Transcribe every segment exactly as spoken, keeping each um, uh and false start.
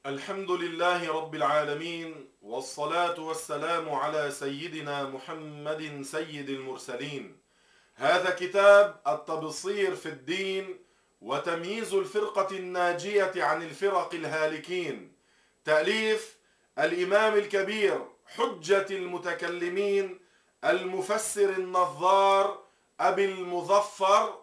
الحمد لله رب العالمين، والصلاة والسلام على سيدنا محمد سيد المرسلين. هذا كتاب التبصير في الدين وتمييز الفرقة الناجية عن الفرق الهالكين، تأليف الإمام الكبير حجة المتكلمين المفسر النظار أبي المظفر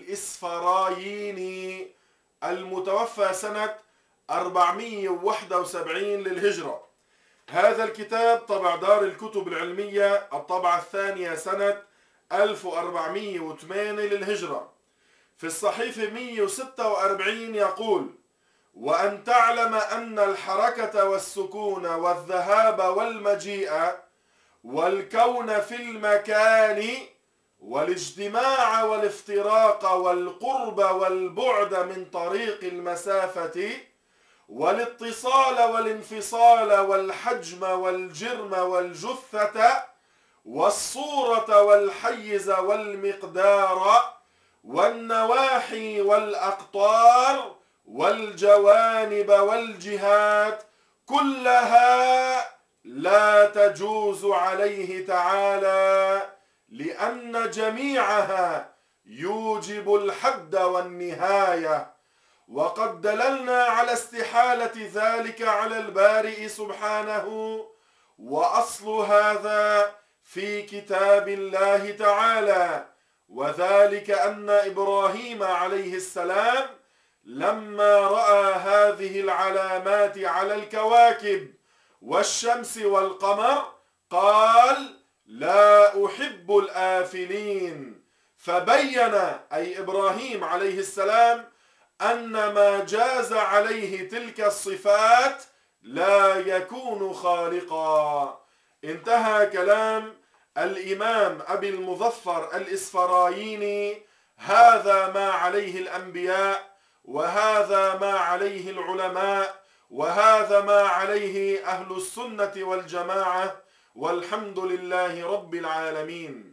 الإسفرايني، المتوفى سنة أربعمائة وواحد وسبعين للهجرة. هذا الكتاب طبع دار الكتب العلمية، الطبعة الثانية سنة ألف وأربعمائة وثمانية للهجرة. في الصحيفة مئة وستة وأربعين يقول: وأن تعلم أن الحركة والسكون والذهاب والمجيء والكون في المكان والاجتماع والافتراق والقرب والبعد من طريق المسافة والاتصال والانفصال والحجم والجرم والجثة والصورة والحيز والمقدار والنواحي والأقطار والجوانب والجهات كلها لا تجوز عليه تعالى، لأن جميعها يوجب الحد والنهاية. وقد دللنا على استحالة ذلك على البارئ سبحانه، وأصل هذا في كتاب الله تعالى، وذلك أن إبراهيم عليه السلام لما رأى هذه العلامات على الكواكب والشمس والقمر قال: لا أحب الآفلين، فبين أي إبراهيم عليه السلام أن ما جاز عليه تلك الصفات لا يكون خالقا. انتهى كلام الإمام أبي المظفر الإسفرايني. هذا ما عليه الأنبياء، وهذا ما عليه العلماء، وهذا ما عليه أهل السنة والجماعة، والحمد لله رب العالمين.